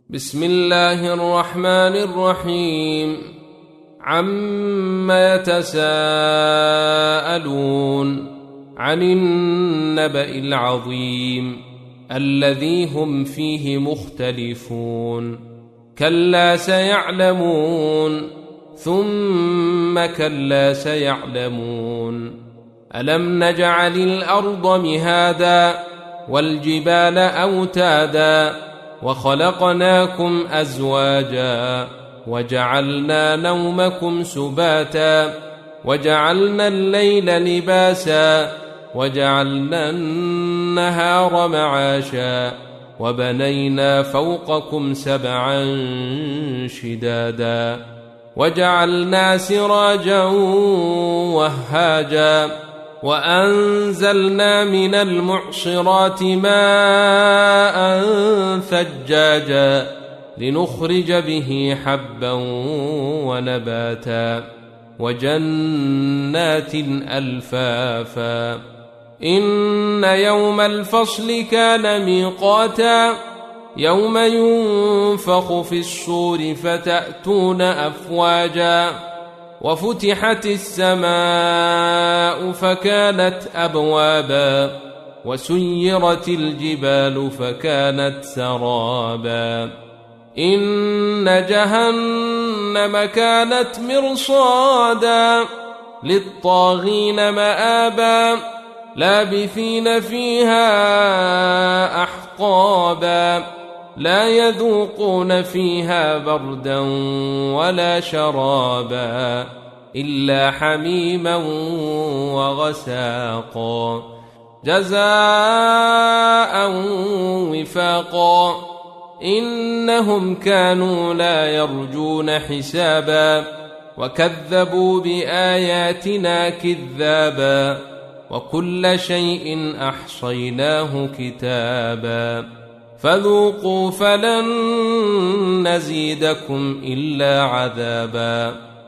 بسم الله الرحمن الرحيم. عم يتساءلون عن النبأ العظيم الذي هم فيه مختلفون. كلا سيعلمون ثم كلا سيعلمون. ألم نجعل الأرض مهادا والجبال أوتادا وخلقناكم أزواجا وجعلنا نومكم سباتا وجعلنا الليل لباسا وجعلنا النهار معاشا وبنينا فوقكم سبعا شدادا وجعلنا سراجا وهاجا وأنزلنا من المعصرات ماء ثجاجا لنخرج به حبا ونباتا وجنات ألفافا. إن يوم الفصل كان ميقاتا يوم ينفخ في الصور فتأتون أفواجا وفتحت السماء فكانت أبوابا وسيرت الجبال فكانت سرابا. إن جهنم كانت مرصادا للطاغين مآبا لابثين فيها أحقابا لا يذوقون فيها بردا ولا شرابا إلا حميما وغساقا جزاء وفاقا. إنهم كانوا لا يرجون حسابا وكذبوا بآياتنا كذابا وكل شيء أحصيناه كتابا فذوقوا فلن نزيدكم إلا عذابا.